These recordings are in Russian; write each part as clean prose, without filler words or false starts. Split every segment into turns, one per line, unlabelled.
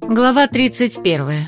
Глава 31.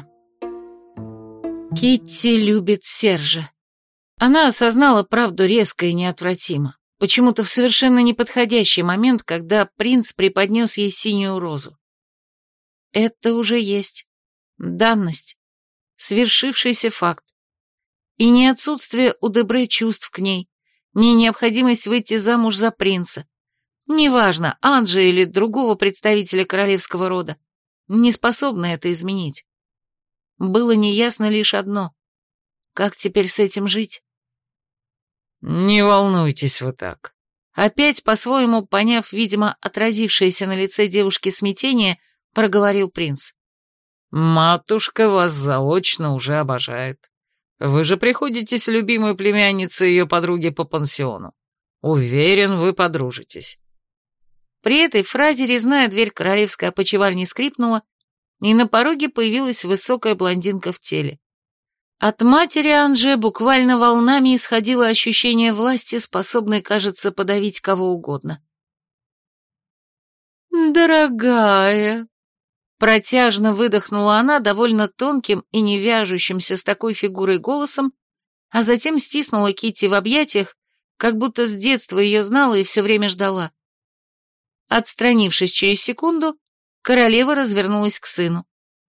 Китти любит Сержа. Она осознала правду резко и неотвратимо, почему-то в совершенно неподходящий момент, когда принц преподнес ей синюю розу. Это уже есть данность, свершившийся факт. И ни отсутствие у Дебре чувств к ней, ни необходимость выйти замуж за принца, неважно, Анджи или другого представителя королевского рода, не способны это изменить. Было неясно лишь одно. Как теперь с этим жить?
«Не волнуйтесь вы так».
Опять, по-своему поняв, видимо, отразившееся на лице девушки смятение, проговорил принц.
«Матушка вас заочно уже обожает. Вы же приходитесь любимой племянницей ее подруги по пансиону. Уверен, вы подружитесь».
При этой фразе резная дверь королевской опочивальни скрипнула, и на пороге появилась высокая блондинка в теле. От матери Анже буквально волнами исходило ощущение власти, способной, кажется, подавить кого угодно. «Дорогая!» Протяжно выдохнула она довольно тонким и не вяжущимся с такой фигурой голосом, а затем стиснула Китти в объятиях, как будто с детства ее знала и все время ждала. Отстранившись через секунду, королева развернулась к сыну.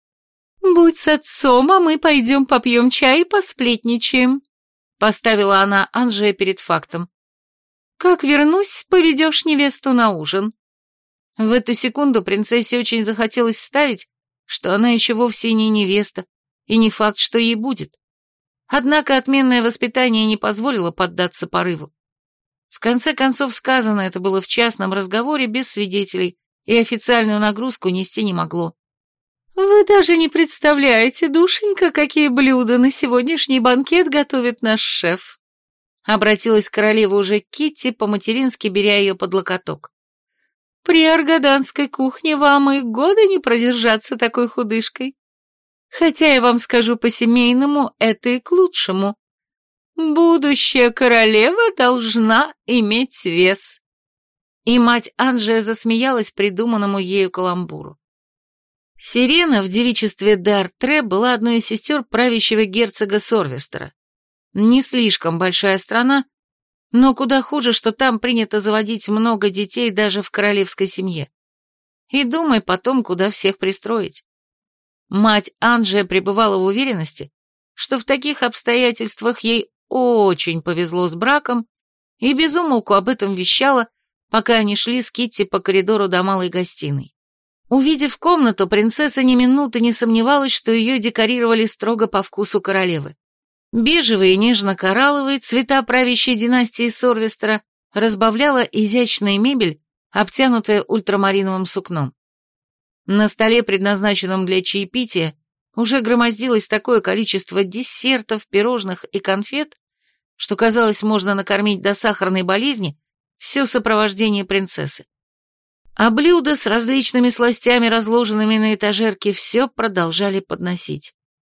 «Будь с отцом, а мы пойдем попьем чай и посплетничаем», поставила она Анже перед фактом. «Как вернусь, поведешь невесту на ужин». В эту секунду принцессе очень захотелось вставить, что она еще вовсе не невеста, и не факт, что ей будет. Однако отменное воспитание не позволило поддаться порыву. В конце концов, сказано это было в частном разговоре без свидетелей, и официальную нагрузку нести не могло. «Вы даже не представляете, душенька, какие блюда на сегодняшний банкет готовит наш шеф», обратилась королева уже к Китти, по-матерински беря ее под локоток. «При аргаданской кухне вам и года не продержаться такой худышкой. Хотя я вам скажу по-семейному, это и к лучшему. Будущая королева должна иметь вес». И мать Анже засмеялась придуманному ею каламбуру. Сирена в девичестве Д'Артре была одной из сестер правящего герцога Сорвестера. Не слишком большая страна, но куда хуже, что там принято заводить много детей даже в королевской семье. И думай потом, куда всех пристроить. Мать Анже пребывала в уверенности, что в таких обстоятельствах ей очень повезло с браком, и без умолку об этом вещала, пока они шли с Китти по коридору до малой гостиной. Увидев комнату, принцесса ни минуты не сомневалась, что ее декорировали строго по вкусу королевы. Бежевые и нежно-коралловые цвета правящей династии Сорвестера разбавляла изящная мебель, обтянутая ультрамариновым сукном. На столе, предназначенном для чаепития, уже громоздилось такое количество десертов, пирожных и конфет, что, казалось, можно накормить до сахарной болезни все сопровождение принцессы. А блюда с различными сластями, разложенными на этажерке, все продолжали подносить.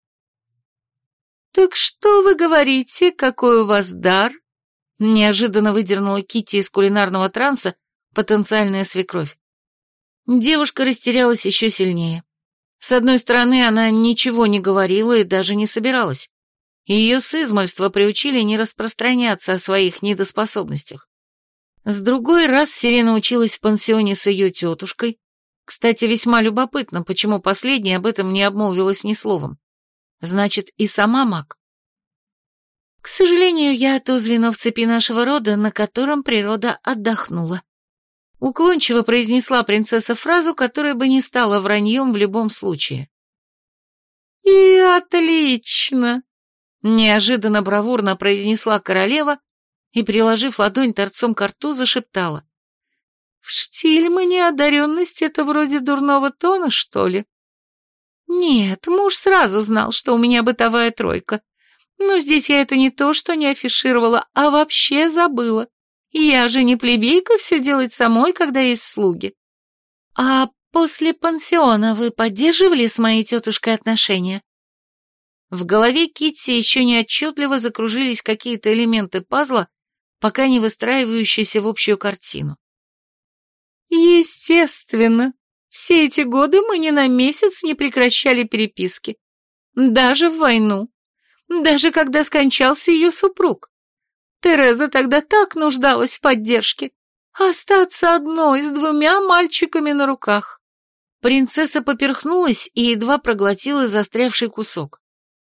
«Так что вы говорите, какой у вас дар?» Неожиданно выдернула Китти из кулинарного транса потенциальная свекровь. Девушка растерялась еще сильнее. С одной стороны, она ничего не говорила и даже не собиралась. Ее с измальства приучили не распространяться о своих недоспособностях. С другой, раз Сирена училась в пансионе с ее тетушкой, кстати, весьма любопытно, почему последняя об этом не обмолвилась ни словом. Значит, и сама маг. «К сожалению, я то звено в цепи нашего рода, на котором природа отдохнула», уклончиво произнесла принцесса фразу, которая бы не стала враньем в любом случае. «И отлично!» Неожиданно бравурно произнесла королева и, приложив ладонь торцом к рту, зашептала. «В Штильмане одаренность — это вроде дурного тона, что ли? Нет, муж сразу знал, что у меня бытовая тройка. Но здесь я это не то, что не афишировала, а вообще забыла. Я же не плебейка все делать самой, когда есть слуги. А после пансиона вы поддерживали с моей тетушкой отношения?» В голове Китти еще неотчетливо закружились какие-то элементы пазла, пока не выстраивающиеся в общую картину. «Естественно», Все эти годы мы ни на месяц не прекращали переписки. Даже в войну. Даже когда скончался ее супруг. Тереза тогда так нуждалась в поддержке. Остаться одной с 2 мальчиками на руках. Принцесса поперхнулась и едва проглотила застрявший кусок.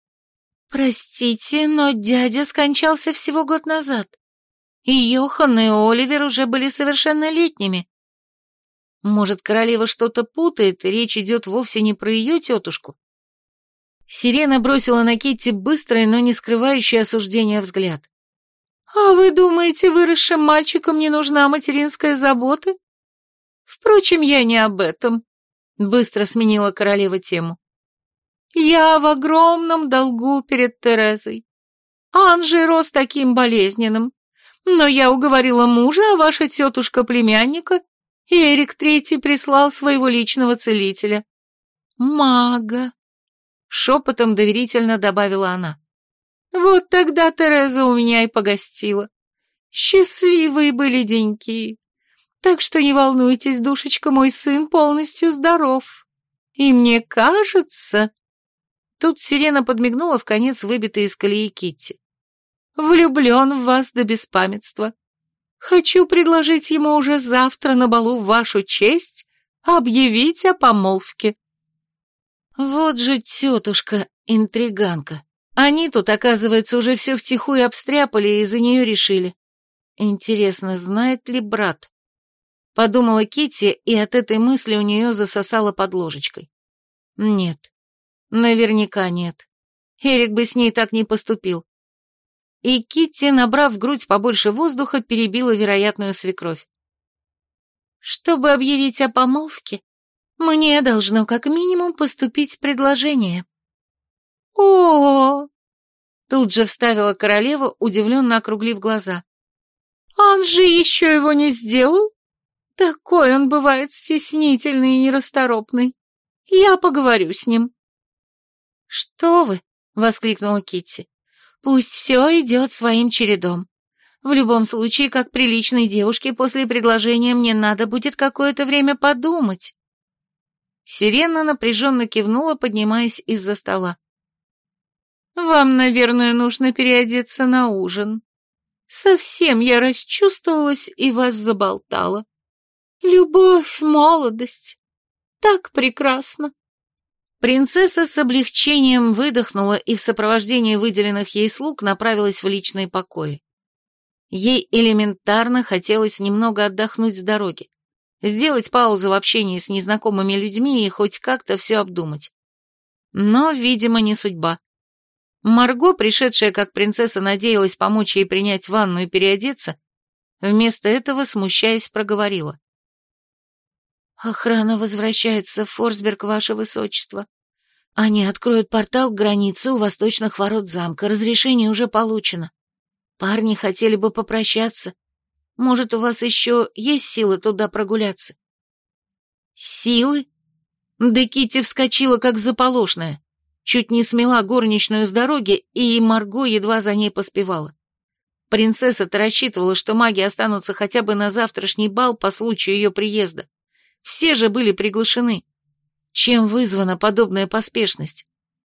«Простите, но дядя скончался всего год назад. И Йохан, и Оливер уже были совершеннолетними. Может, королева что-то путает, и речь идет вовсе не про ее тетушку?» Сирена бросила на Китти быстрый, но не скрывающий осуждения взгляд. «А вы думаете, выросшим мальчикам не нужна материнская забота? Впрочем, я не об этом», — быстро сменила королева тему. «Я в огромном долгу перед Терезой. Анжи рос таким болезненным, но я уговорила мужа, а ваша тетушка племянника, и Эрик Третий прислал своего личного целителя. Мага», — шепотом доверительно добавила она. «Вот тогда Тереза у меня и погостила. Счастливые были деньки. Так что не волнуйтесь, душечка, мой сын полностью здоров. И мне кажется...» Тут Сирена подмигнула вконец выбитой из колеи Китти. «Влюблен в вас до беспамятства. Хочу предложить ему уже завтра на балу в вашу честь объявить о помолвке». Вот же тетушка-интриганка. Они тут, оказывается, уже все втихую обстряпали и за нее решили. Интересно, знает ли брат? Подумала Китти, и от этой мысли у нее засосало под ложечкой. Нет, наверняка нет. Эрик бы с ней так не поступил. И Китти, набрав в грудь побольше воздуха, перебила вероятную свекровь. «Чтобы объявить о помолвке, мне должно как минимум поступить предложение». «О-о-о!» Тут же вставила королева, удивленно округлив глаза. «Анжи еще его не сделал? Такой он бывает стеснительный и нерасторопный. Я поговорю с ним». «Что вы?» — воскликнула Китти. «Пусть все идет своим чередом. В любом случае, как приличной девушке, после предложения мне надо будет какое-то время подумать». Сирена напряженно кивнула, поднимаясь из-за стола. «Вам, наверное, нужно переодеться на ужин. Совсем я расчувствовалась и вас заболтала. Любовь, молодость. Так прекрасно». Принцесса с облегчением выдохнула и в сопровождении выделенных ей слуг направилась в личные покои. Ей элементарно хотелось немного отдохнуть с дороги, сделать паузу в общении с незнакомыми людьми и хоть как-то все обдумать. Но, видимо, не судьба. Марго, пришедшая как принцесса, надеялась помочь ей принять ванну и переодеться, вместо этого, смущаясь, проговорила. «Охрана возвращается в Форсберг, ваше высочество. Они откроют портал к границе у восточных ворот замка. Разрешение уже получено. Парни хотели бы попрощаться. Может, у вас еще есть силы туда прогуляться?» «Силы?» Да Китти вскочила, как заполошная. Чуть не смела горничную с дороги, и Марго едва за ней поспевала. Принцесса-то рассчитывала, что маги останутся хотя бы на завтрашний бал по случаю ее приезда. Все же были приглашены. Чем вызвана подобная поспешность?